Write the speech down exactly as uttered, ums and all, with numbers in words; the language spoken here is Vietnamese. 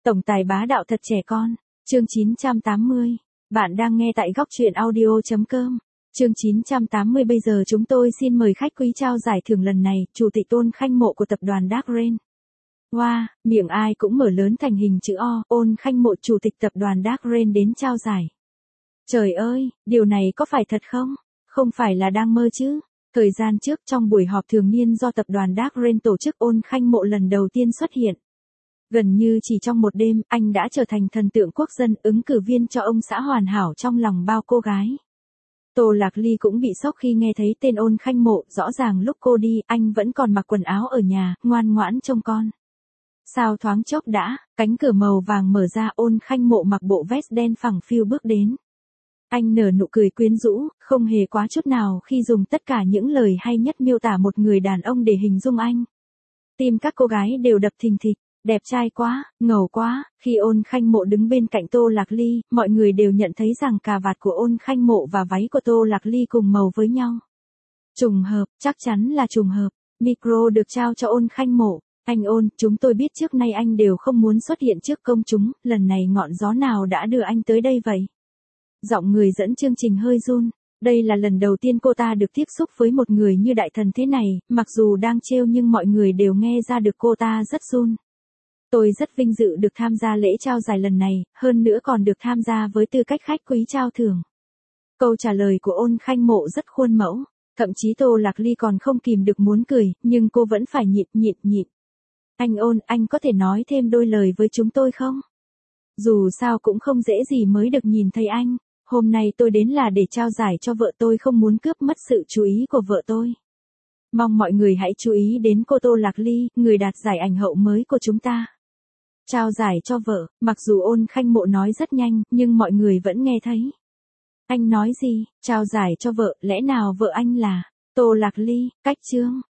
Tổng tài bá đạo thật trẻ con. Chương chín trăm tám mươi. Bạn đang nghe tại góc truyện audio chấm com. Chương chín trăm tám mươi. Bây giờ chúng tôi xin mời khách quý trao giải thưởng lần này, Chủ tịch Ôn Khanh Mộ của tập đoàn Dark Rain. Wow, miệng ai cũng mở lớn thành hình chữ O, Ôn Khanh Mộ Chủ tịch tập đoàn Dark Rain đến trao giải. Trời ơi, điều này có phải thật không? Không phải là đang mơ chứ? Thời gian trước trong buổi họp thường niên do tập đoàn Dark Rain tổ chức, Ôn Khanh Mộ lần đầu tiên xuất hiện. Gần như chỉ trong một đêm, anh đã trở thành thần tượng quốc dân, ứng cử viên cho ông xã hoàn hảo trong lòng bao cô gái. Tô Lạc Ly cũng bị sốc khi nghe thấy tên Ôn Khanh Mộ, rõ ràng lúc cô đi, anh vẫn còn mặc quần áo ở nhà, ngoan ngoãn trông con. Sao thoáng chốc đã, cánh cửa màu vàng mở ra, Ôn Khanh Mộ mặc bộ vest đen phẳng phiu bước đến. Anh nở nụ cười quyến rũ, không hề quá chút nào khi dùng tất cả những lời hay nhất miêu tả một người đàn ông để hình dung anh. Tim các cô gái đều đập thình thịch. Đẹp trai quá, ngầu quá. Khi Ôn Khanh Mộ đứng bên cạnh Tô Lạc Ly, mọi người đều nhận thấy rằng cà vạt của Ôn Khanh Mộ và váy của Tô Lạc Ly cùng màu với nhau. Trùng hợp, chắc chắn là trùng hợp. Micro được trao cho Ôn Khanh Mộ. Anh Ôn, chúng tôi biết trước nay anh đều không muốn xuất hiện trước công chúng, lần này ngọn gió nào đã đưa anh tới đây vậy? Giọng người dẫn chương trình hơi run. Đây là lần đầu tiên cô ta được tiếp xúc với một người như đại thần thế này, mặc dù đang trêu nhưng mọi người đều nghe ra được cô ta rất run. Tôi rất vinh dự được tham gia lễ trao giải lần này, hơn nữa còn được tham gia với tư cách khách quý trao thưởng. Câu trả lời của Ôn Khanh Mộ rất khuôn mẫu, thậm chí Tô Lạc Ly còn không kìm được muốn cười, nhưng cô vẫn phải nhịn nhịn nhịn. Anh Ôn, anh có thể nói thêm đôi lời với chúng tôi không? Dù sao cũng không dễ gì mới được nhìn thấy anh, hôm nay tôi đến là để trao giải cho vợ tôi, không muốn cướp mất sự chú ý của vợ tôi. Mong mọi người hãy chú ý đến cô Tô Lạc Ly, người đạt giải ảnh hậu mới của chúng ta. Trao giải cho vợ, mặc dù Ôn Khanh Mộ nói rất nhanh, nhưng mọi người vẫn nghe thấy. Anh nói gì? Trao giải cho vợ, lẽ nào vợ anh là Tô Lạc Ly? Cách chương.